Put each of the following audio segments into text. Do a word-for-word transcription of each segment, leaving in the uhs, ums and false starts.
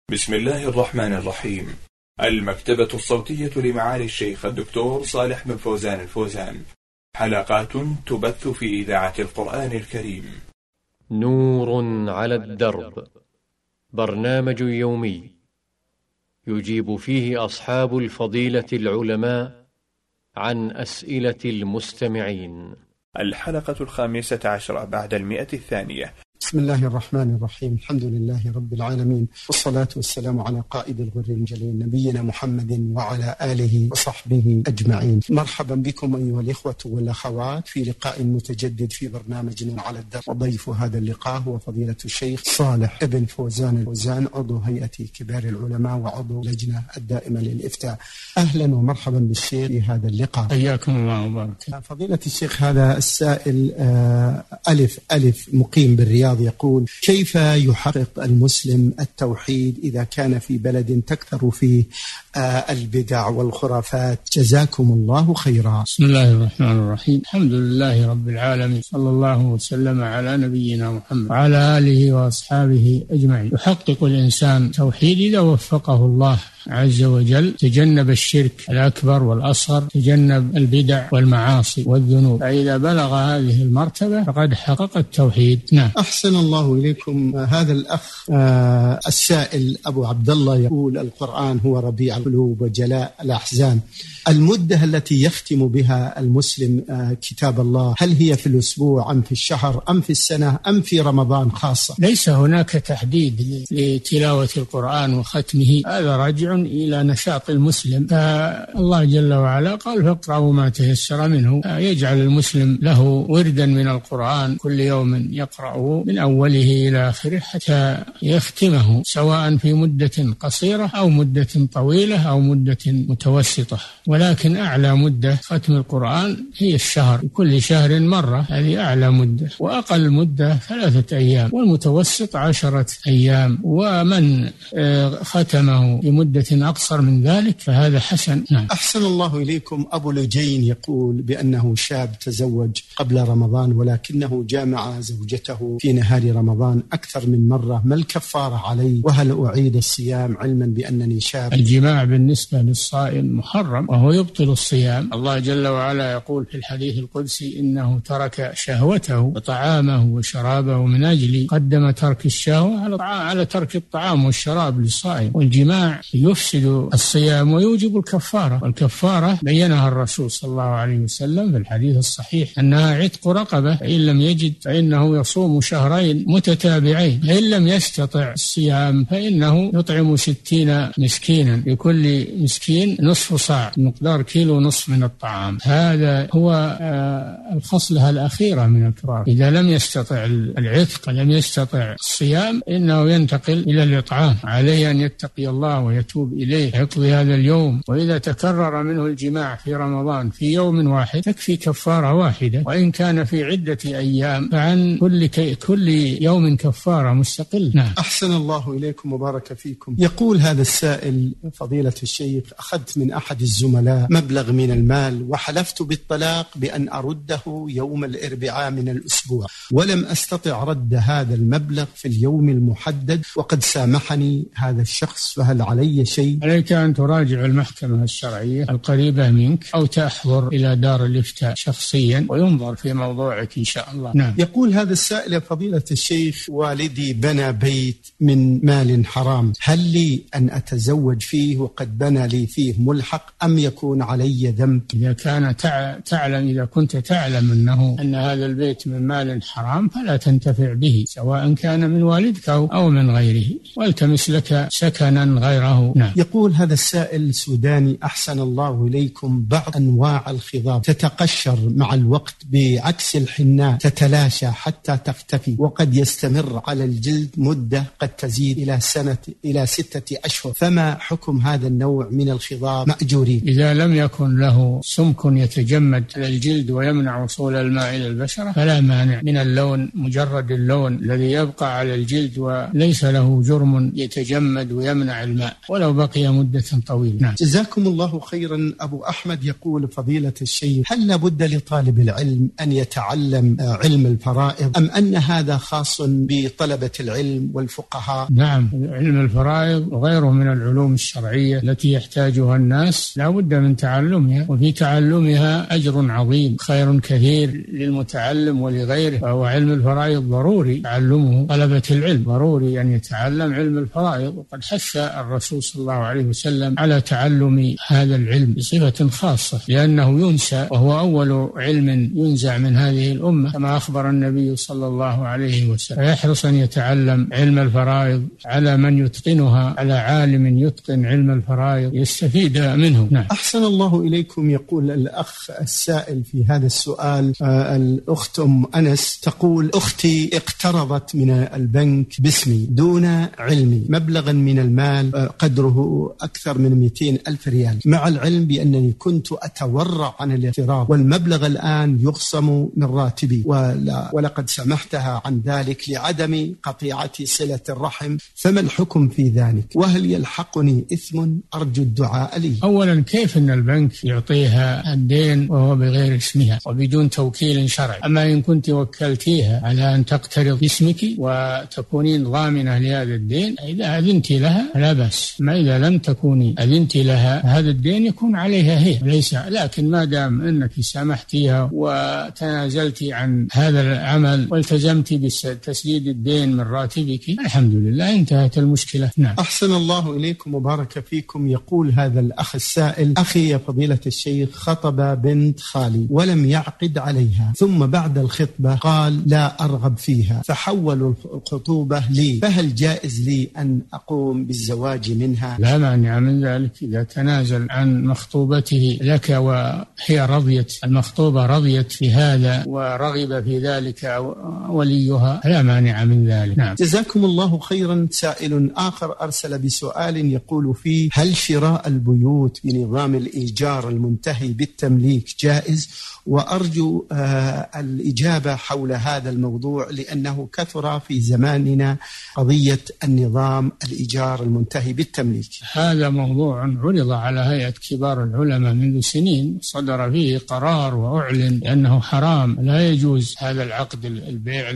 بسم الله الرحمن الرحيم. المكتبة الصوتية لمعالي الشيخ الدكتور صالح بن فوزان الفوزان، حلقات تبث في إذاعة القرآن الكريم. نور على الدرب، برنامج يومي يجيب فيه أصحاب الفضيلة العلماء عن أسئلة المستمعين. الحلقة الخامسة عشرة بعد المئة الثانية. بسم الله الرحمن الرحيم. الحمد لله رب العالمين، والصلاة والسلام على قائد الغر المجلين نبينا محمد وعلى آله وصحبه أجمعين. مرحبا بكم أيها الإخوة والأخوات في لقاء متجدد في برنامج نور على الدرب، وضيف هذا اللقاء هو فضيلة الشيخ صالح بن فوزان الفوزان، عضو هيئة كبار العلماء وعضو لجنة الدائمة للإفتاء. أهلا ومرحبا بالشيخ في هذا اللقاء. حياكم الله وبارك. فضيلة الشيخ، هذا السائل ألف ألف مقيم بالرياض يقول: كيف يحقق المسلم التوحيد إذا كان في بلد تكثر فيه البدع والخرافات؟ جزاكم الله خيرا. بسم الله الرحمن الرحيم. الحمد لله رب العالمين، صلى الله وسلم على نبينا محمد وعلى آله وأصحابه أجمعين. يحقق الإنسان توحيد إذا وفقه الله عز وجل، تجنب الشرك الأكبر والأصغر، تجنب البدع والمعاصي والذنوب، فإذا بلغ هذه المرتبة فقد حقق التوحيد. نعم. أحسن الله إليكم. هذا الأخ آه السائل أبو عبد الله يقول: القرآن هو ربيع القلوب وجلاء الأحزان. المدة التي يختم بها المسلم آه كتاب الله، هل هي في الأسبوع أم في الشهر أم في السنة أم في رمضان خاصة؟ ليس هناك تحديد لتلاوة القرآن وختمه، هذا راجع إلى نشاط المسلم. فالله جل وعلا قال: فاقرأوا ما تيسر منه. يجعل المسلم له وردا من القرآن كل يوم يقرأه من أوله إلى آخره حتى يختمه، سواء في مدة قصيرة أو مدة طويلة أو مدة متوسطة، ولكن أعلى مدة ختم القرآن هي الشهر، كل شهر مرة، هذه أعلى مدة، وأقل مدة ثلاثة أيام، والمتوسط عشرة أيام. ومن ختمه بمدة أقصر من ذلك فهذا حسن. نعم. أحسن الله إليكم. أبو لجين يقول بأنه شاب تزوج قبل رمضان ولكنه جامع زوجته في نهار رمضان أكثر من مرة، ما الكفارة عليه؟ وهل أعيد الصيام علما بأنني شاب؟ الجماع بالنسبة للصائم محرم وهو يبطل الصيام. الله جل وعلا يقول في الحديث القدسي: إنه ترك شهوته وطعامه وشرابه من أجلي، قدم ترك الشهوة على على ترك الطعام والشراب للصائم. والجماع يفسد الصيام ويوجب الكفارة، والكفارة بينها الرسول صلى الله عليه وسلم في الحديث الصحيح أنها عتق رقبة، فإن لم يجد فإنه يصوم شهرين متتابعين، فإن لم يستطع الصيام فإنه يطعم ستين مسكينا، لكل مسكين نصف صاع، مقدار كيلو نصف من الطعام. هذا هو الخصلة الأخيرة من الكفارة. إذا لم يستطع العتق ولم يستطع الصيام إنه ينتقل إلى الإطعام. عليه أن يتقي الله ويتوب إليه، يقضي هذا اليوم. وإذا تكرر منه الجماع في رمضان في يوم واحد تكفي كفارة واحدة، وإن كان في عدة أيام فعن كل كل يوم كفارة مستقل. نعم. أحسن الله إليكم وبارك فيكم. يقول هذا السائل: فضيلة الشيخ، أخذت من أحد الزملاء مبلغ من المال وحلفت بالطلاق بأن أرده يوم الأربعاء من الأسبوع، ولم أستطع رد هذا المبلغ في اليوم المحدد وقد سامحني هذا الشخص، فهل علي شيء؟ عليك أن تراجع المحكمة الشرعية القريبة منك أو تحضر إلى دار الإفتاء شخصيا وينظر في موضوعك إن شاء الله. نعم. يقول هذا السائل: فضيلة الشيخ، والدي بنى بيت من مال حرام، هل لي أن أتزوج فيه وقد بنى لي فيه ملحق أم يكون علي ذنب؟ إذا كان تعلم إذا كنت تعلم أنه أن هذا البيت من مال حرام فلا تنتفع به، سواء كان من والدك أو من غيره، والتمس لك سكنا غيره. نعم. يقول هذا السائل سوداني: أحسن الله إليكم، بعض أنواع الخضاب تتقشر مع الوقت بعكس الحناء، تتلاشى حتى تختفي، وقد يستمر على الجلد مدة قد تزيد إلى سنة إلى ستة أشهر، فما حكم هذا النوع من الخضاب مأجورين؟ إذا لم يكن له سمك يتجمد على الجلد ويمنع وصول الماء إلى البشرة فلا مانع من اللون، مجرد اللون الذي يبقى على الجلد وليس له جرم يتجمد ويمنع الماء. ولو ولو بقي مدة طويلة. نعم. جزاكم الله خيرا. أبو أحمد يقول فضيلة الشيخ، هل لابد لطالب العلم أن يتعلم علم الفرائض أم أن هذا خاص بطلبة العلم والفقهاء؟ نعم، علم الفرائض وغيره من العلوم الشرعية التي يحتاجها الناس لا بد من تعلمها، وفي تعلمها أجر عظيم، خير كثير للمتعلم ولغيره. فهو علم الفرائض ضروري تعلمه، طلبة العلم ضروري أن يتعلم علم الفرائض. وقد حث الرسول صلى الله عليه وسلم على تعلم هذا العلم بصفة خاصة، لأنه ينسى، وهو أول علم ينزع من هذه الأمة كما أخبر النبي صلى الله عليه وسلم. فيحرص أن يتعلم علم الفرائض على من يتقنها، على عالم يتقن علم الفرائض يستفيد منه. نعم. أحسن الله إليكم. يقول الأخ السائل في هذا السؤال، آه الأخت أم أنس تقول: أختي اقترضت من البنك باسمي دون علمي مبلغا من المال آه قدره أكثر من مئتين ألف ريال، مع العلم بأنني كنت أتورع عن الاقتراض، والمبلغ الآن يخصم من راتبي، ولا ولقد سمحتها عن ذلك لعدم قطيعة صلة الرحم، فما الحكم في ذلك؟ وهل يلحقني إثم؟ أرجو الدعاء لي. أولا، كيف أن البنك يعطيها الدين وهو بغير اسمها وبدون توكيل شرعي؟ أما إن كنت وكلتيها على أن تقترض باسمك وتكونين ضامنة لهذا الدين، إذا أذنت لها لا بأس. ما إذا لم تكوني أذنت لها هذا الدين يكون عليها هي ليس. لكن ما دام أنك سامحتيها وتنازلت عن هذا العمل والتزمت بتسديد الدين من راتبك، الحمد لله انتهت المشكلة. نعم. أحسن الله إليكم وبارك فيكم. يقول هذا الأخ السائل: أخي يا فضيلة الشيخ خطب بنت خالي ولم يعقد عليها، ثم بعد الخطبة قال لا أرغب فيها، فحولوا الخطوبة لي، فهل جائز لي أن أقوم بالزواج منها؟ لا مانع من ذلك إذا تنازل عن مخطوبته لك وهي رضيت، المخطوبة رضيت في هذا ورغب في ذلك وليها، لا مانع من ذلك. نعم. جزاكم الله خيرا. سائل آخر أرسل بسؤال يقول فيه: هل شراء البيوت بنظام الإيجار المنتهي بالتمليك جائز؟ وأرجو آه الإجابة حول هذا الموضوع، لأنه كثر في زماننا قضية النظام الإيجار المنتهي بالتمليك. هذا موضوع عرض على هيئة كبار العلماء منذ سنين، صدر فيه قرار وأعلن أنه حرام، لا يجوز هذا العقد البيع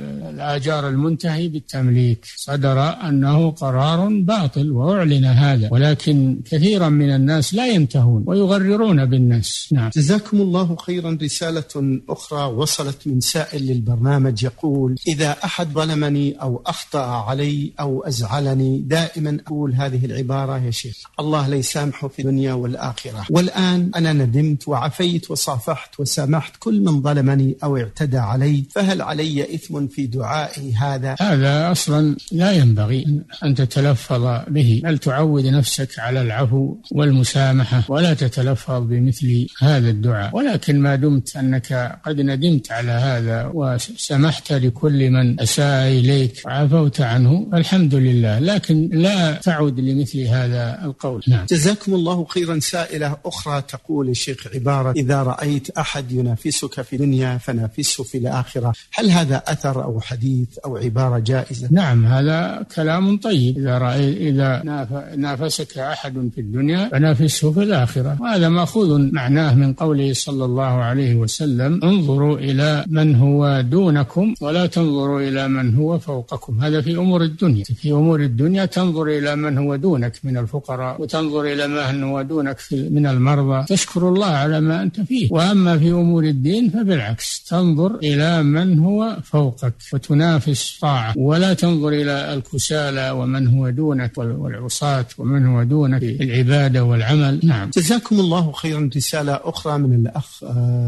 الآجار المنتهي بالتمليك، صدر أنه قرار باطل وأعلن هذا، ولكن كثيرا من الناس لا ينتهون ويغررون بالناس. نعم. جزاكم الله خيرا. رسالة أخرى وصلت من سائل للبرنامج يقول: إذا أحد ظلمني أو أخطأ علي أو أزعلني، دائما أقول هذه العبارة: يا شيخ الله لا يسامحه في الدنيا والآخرة، والآن أنا ندمت وعفيت وصافحت وسامحت كل من ظلمني أو اعتدى علي، فهل علي إثم في دعائي هذا؟ هذا أصلا لا ينبغي أن تتلفظ به، بل تعود نفسك على العفو والمسامحة ولا تتلفظ بمثل هذا الدعاء. ولكن ما دمت أنك قد ندمت على هذا وسمحت لكل من أساء إليك وعفوت عنه، الحمد لله، لكن لا تعود لمثل هذا القول. نعم. جزاكم الله خيرا. سائلة أخرى تقول: الشيخ عبارة: إذا رأيت أحد ينافسك في الدنيا فنافسه في الآخرة، هل هذا أثر أو حديث أو عبارة جائزة؟ نعم، هذا كلام طيب. إذا رأيت إذا نافسك أحد في الدنيا فنافسه في الآخرة، وهذا مأخوذ معناه من قوله صلى الله عليه وسلم: انظروا إلى من هو دونكم ولا تنظروا إلى من هو فوقكم. هذا في أمور الدنيا. في أمور الدنيا تنظر إلى من هو دونك من الفقراء، وتنظر إلى من هو دونك من المرضى، تشكر الله على ما أنت فيه. وأما في أمور الدين فبالعكس، تنظر إلى من هو فوقك وتنافس طاعة، ولا تنظر إلى الكسالى ومن هو دونك والعصاة ومن هو دونك في العبادة والعمل. نعم. جزاكم الله خيرا. رسالة أخرى من الأخ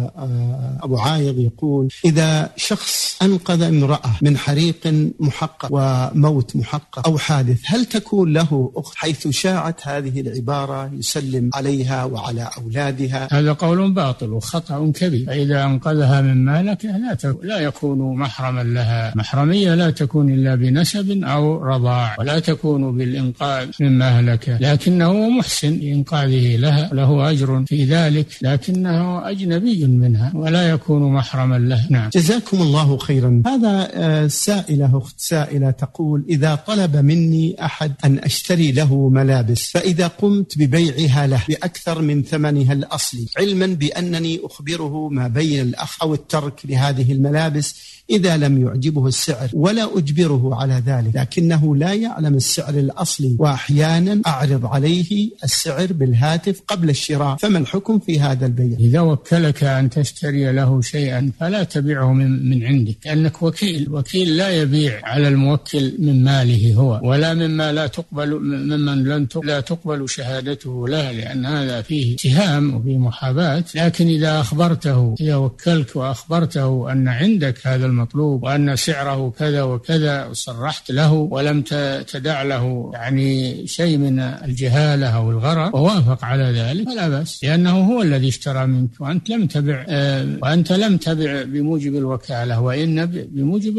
أبو عايض يقول: إذا شخص أنقذ امرأة من حريق محقق وموت محقق أو حادث، هل تكون له أخت حيث شاعت هذه العبارة يسلم عليها وعلى أولادها؟ هذا قول باطل وخطأ كبير. فإذا أنقذها من مهلكة لا لا يكون محرما لها. محرمية لا تكون إلا بنسب أو رضاع، ولا تكون بالإنقاذ من مهلكة، لكنه محسن لإنقاذه لها، له أجر في ذلك، لكنه أجنبي منها ولا يكون محرما له. نعم. جزاكم الله خيرا. هذا سائلة أخت سائلة تقول: إذا طلب مني أحد أن أشتري له ملابس، فإذا قمت ببيعها له بأكثر من ثمنها الأصلي علما بأنني أخبره ما بين الأخذ أو الترك لهذه الملابس إذا لم يعجبه السعر، ولا أجبره على ذلك، لكنه لا يعلم السعر الأصلي، وأحيانا أعرض عليه السعر بالهاتف قبل الشراء، فما الحكم في هذا البيع؟ إذا وكلك أن تشتري له شيئا فلا تبيعه من, من عندك، لأنك وكيل. وكيل لا يبيع على الموكل من ماله هو، ولا مما لا تقبل ممن لن لا تقبل شهادته له، لأن هذا فيه اتهام وفيه محاباة. لكن إذا أخبرته، إذا وكلك وأخبرته أن عندك هذا المطلوب وأن سعره كذا وكذا وصرحت له ولم تدع له يعني شيء من الجهالة أو الغرر ووافق على ذلك فلا بأس، لأنه هو الذي اشترى منك وأنت لم تبع آه وأنت لم تبع بموجب الوكالة، وإن بموجب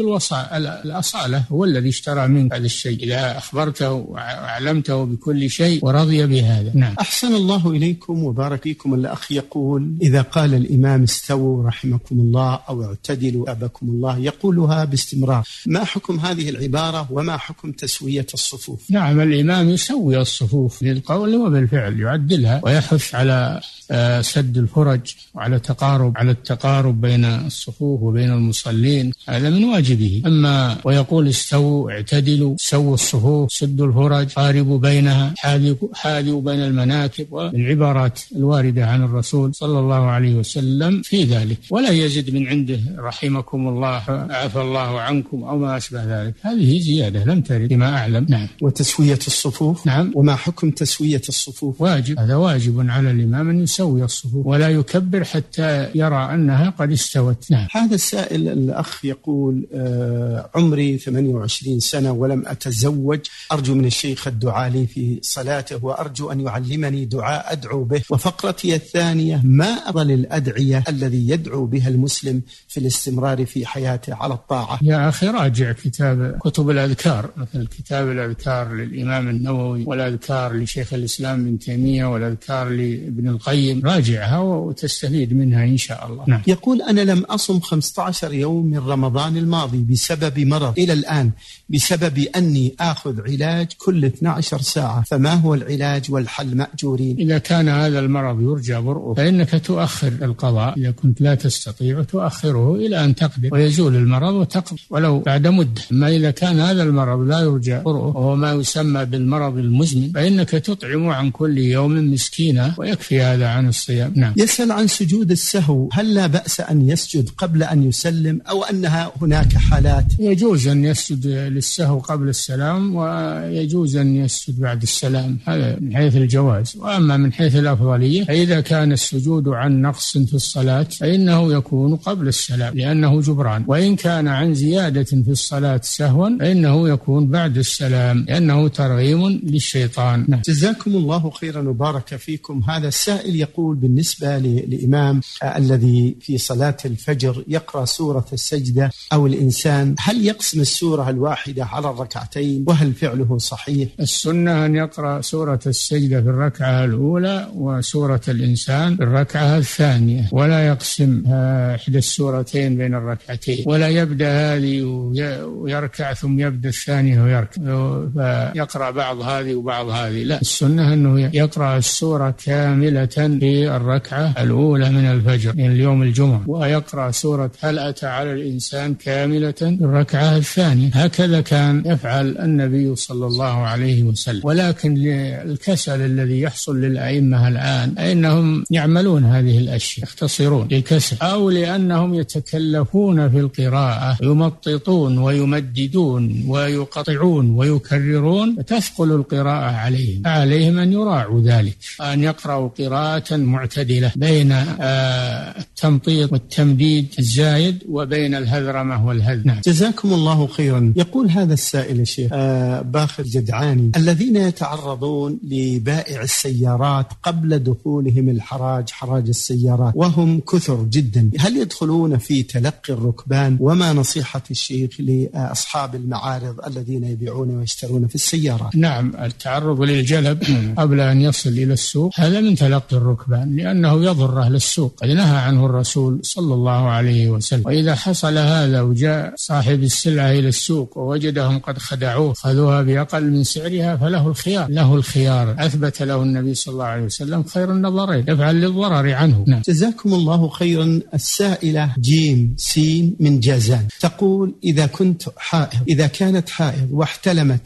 الأصالة هو الذي اشترى منك هذا الشيء إذا أخبرته وأعلمته بكل شيء ورضي بهذا. نعم. أحسن الله إليكم وبارك فيكم. الأخ يقول: إذا قال الإمام استووا رحمكم الله أو اعتدلوا أبكم الله يقولها باستمرار، ما حكم هذه العبارة وما حكم تسوية الصفوف؟ نعم، الإمام يسوي الصفوف بالقول وبالفعل، يعدلها ويحث على سد الفرج وعلى تقارب على التقارب بين الصفوف وبين المصلين، هذا من واجبه. أما ويقول استووا اعتدلوا، سووا الصفوف، سدوا الفرج، قاربوا بينها، حاذوا بين المناكب، والعبارات الواردة عن الرسول صلى الله عليه وسلم في ذلك، ولا يزد من عنده رحمكم الله عفى الله عنكم أو ما أشبه ذلك، هذه زيادة لم ترد فيما أعلم. نعم. وتسوية الصفوف؟ نعم. وما حكم تسوية الصفوف؟ واجب، هذا واجب على الإمام أن يسوي الصفوف ولا يكبر حتى يرى أنها قد استوت. نعم. هذا السائل الأخ يقول: آه عمري ثمانية وعشرين سنة ولم أتزوج، أرجو من الشيخ الدعاء لي في صلاته، وأرجو أن يعلمني دعاء أدعو به. وفقرتي الثانية: ما أفضل الأدعية الذي يدعو بها المسلم في الاستمرار في حياته على الطاعة؟ يا أخي راجع كتاب كتب الأذكار، مثل كتاب الأذكار للإمام النووي، والأذكار لشيخ الإسلام ابن تيمية، والأذكار لابن القيم، راجعها وتستفيد منها إن شاء الله. نعم. يقول: أنا لم أصم خمسة عشر يوم من رمضان الماضي بسبب مرض إلى الآن، بسبب أني آخذ علاج كل اثنتي عشرة ساعة، فما هو العلاج والحل مأجورين؟ إذا كان هذا المرض يرجى برؤه فإنك تؤخر القضاء، إذا كنت لا تستطيع تؤخره إلى أن تقدر ويزول المرض وتقضي ولو بعد مدة. أما إذا كان هذا المرض لا يرجى برؤه وهو ما يسمى بالمرض المزمن فإنك تطعم عن كل يوم مسكينة ويكفي هذا عن الصيام. نعم. يسأل عن سجود السهو، هل لا بأس أن يسجد قبل أن يسلم أو أنها هناك حالات؟ يجوز أن يسجد للسهو قبل السلام ويجوز أن يسجد بعد السلام، هذا من حيث الجواز. وأما من حيث الأفضلية فإذا كان السجود عن نقص في الصلاة فإنه يكون قبل السلام لأنه جبران، وإن كان عن زيادة في الصلاة سهوا فإنه يكون بعد السلام لأنه ترغيم للشيطان. نعم. جزاكم الله خيرا وبارك فيكم. هذا السائل يقول: بالنسبة للإمام الذي في صلاة الفجر يقرأ سورة السجدة أو الإنسان، هل يقسم السورة الواحدة على الركعتين وهل فعله صحيح؟ السنة أن يقرأ سورة السجدة في الركعة الأولى وسورة الإنسان في الركعة الثانية، ولا يقسم إحدى السورتين بين الركعتين، ولا يبدأ هذه ويركع ثم يبدأ الثانية ويركع فيقرأ بعض هذه وبعض هذه، لا، السنة أنه يقرأ السورة كاملة في الركعة الأولى من الفجر من اليوم الجمعة، ويقرأ سورة هل أتى على الإنسان كاملة في الركعة الثانية. هكذا كان يفعل النبي صلى الله عليه وسلم. ولكن للكسل الذي يحصل للأئمة الآن أنهم يعملون هذه الأشياء، يختصرون للكسل أو لأنهم يتكلفون في القراءة، يمططون ويمددون ويقطعون ويكررون، فتثقل القراءة عليهم، فعليهم أن يراعوا ذلك، أن يقرأوا قراءة معتدلة بين التمطيط والتمديد الزايد وبين الهذرمة والهذ. نعم. جزاكم الله خيرا. يقول هذا السائل الشيخ آه باخر جدعاني: الذين يتعرضون لبائع السيارات قبل دخولهم الحراج، حراج السيارات، وهم كثر جدا، هل يدخلون في تلقي الركبان؟ وما نصيحة الشيخ لأصحاب المعارض الذين يبيعون ويشترون في السيارات؟ نعم، التعرض للجلب قبل أن يصل إلى السوق هذا من تلقي الركبان، لأنه يضر أهل السوق، قد نهى عنه الرسول صلى الله عليه وسلم. وإذا حصل هذا وجاء صاحب السلعة إلى السوق ووجدهم قد خدعوه خذوها بأقل من سعرها فيها فله الخيار، له الخيار. أثبت له النبي صلى الله عليه وسلم خير النظرين، يفعل للضرر عنه. نعم. جزاكم الله خيرا. السائلة جيم سين من جازان تقول: إذا كنت حائض إذا كانت حائض واحتلمت،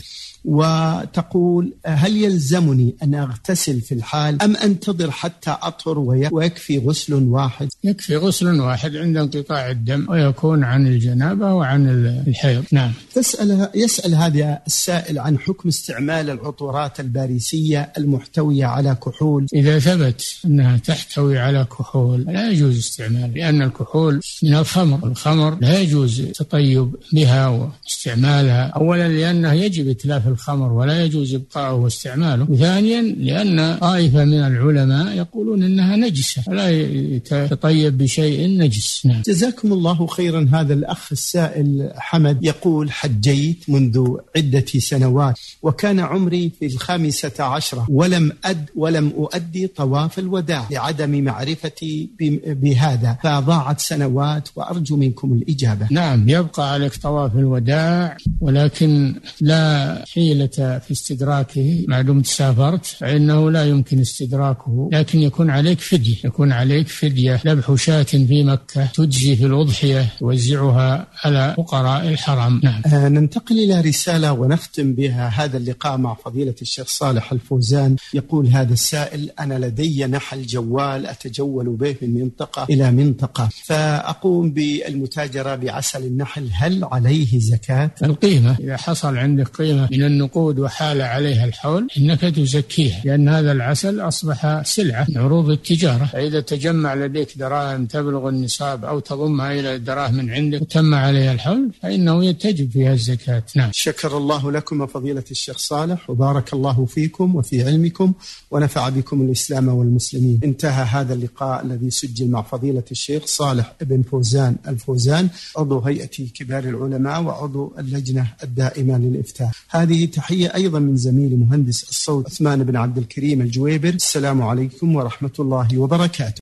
وتقول: هل يلزمني أن أغتسل في الحال أم أنتظر حتى أطهر ويكفي غسل واحد؟ يكفي غسل واحد عند انقطاع الدم، ويكون عن الجنابة وعن الحيض. نعم. تسأل يسأل هذا السائل عن حكم استعمال العطورات الباريسية المحتوية على كحول. إذا ثبت أنها تحتوي على كحول لا يجوز استعمالها، لأن الكحول من الخمر، الخمر لا يجوز التطيب بها واستعمالها. أولا لأنه يجب إتلاف الخمر ولا يجوز إبقاؤه واستعماله، وثانيا لأن طائفة من العلماء يقولون إنها نجسة ولا يتطيب بشيء نجس. نعم. جزاكم الله خيرا. هذا الأخ السائل حمد يقول: حجيت منذ عدة سنوات وكان عمري في الخامسة عشرة ولم أد ولم أؤدي طواف الوداع لعدم معرفتي بهذا، فضاعت سنوات وأرجو منكم الإجابة. نعم، يبقى عليك طواف الوداع، ولكن لا حيلة في استدراكه ما دمت سافرت، فإنه لا يمكن استدراكه، لكن يكون عليك فدية، يكون عليك فدية ذبح شاة في مكة تجزي في الأضحية توزعها على فقراء الحرم. نعم. آه ننتقل إلى رسالة ونختم بها هذا اللقاء مع فضيلة الشيخ صالح الفوزان. يقول هذا السائل: أنا لدي نحل جوال أتجول به من منطقة إلى منطقة، فأقوم بالمتاجرة بعسل النحل، هل عليه زكاة؟ القيمة، إذا حصل عندك قيمة من النقود وحال عليها الحول إنك تزكيها، لأن هذا العسل أصبح سلعة من عروض التجارة، فإذا تجمع لديك دراهم تبلغ النصاب أو تضمها إلى الدراهم من عندك وتم عليها الحول فإنه يتجب فيها الزكاة. نعم. شكر الله لكم فضيلة الشيخ صالح، وبارك الله فيكم وفي علمكم ونفع بكم الإسلام والمسلمين. انتهى هذا اللقاء الذي سجل مع فضيلة الشيخ صالح بن فوزان الفوزان، عضو هيئة كبار العلماء وعضو اللجنة الدائمة للإفتاء. هذه تحية أيضا من زميلي مهندس الصوت عثمان بن عبد الكريم الجويبر. السلام عليكم ورحمة الله وبركاته.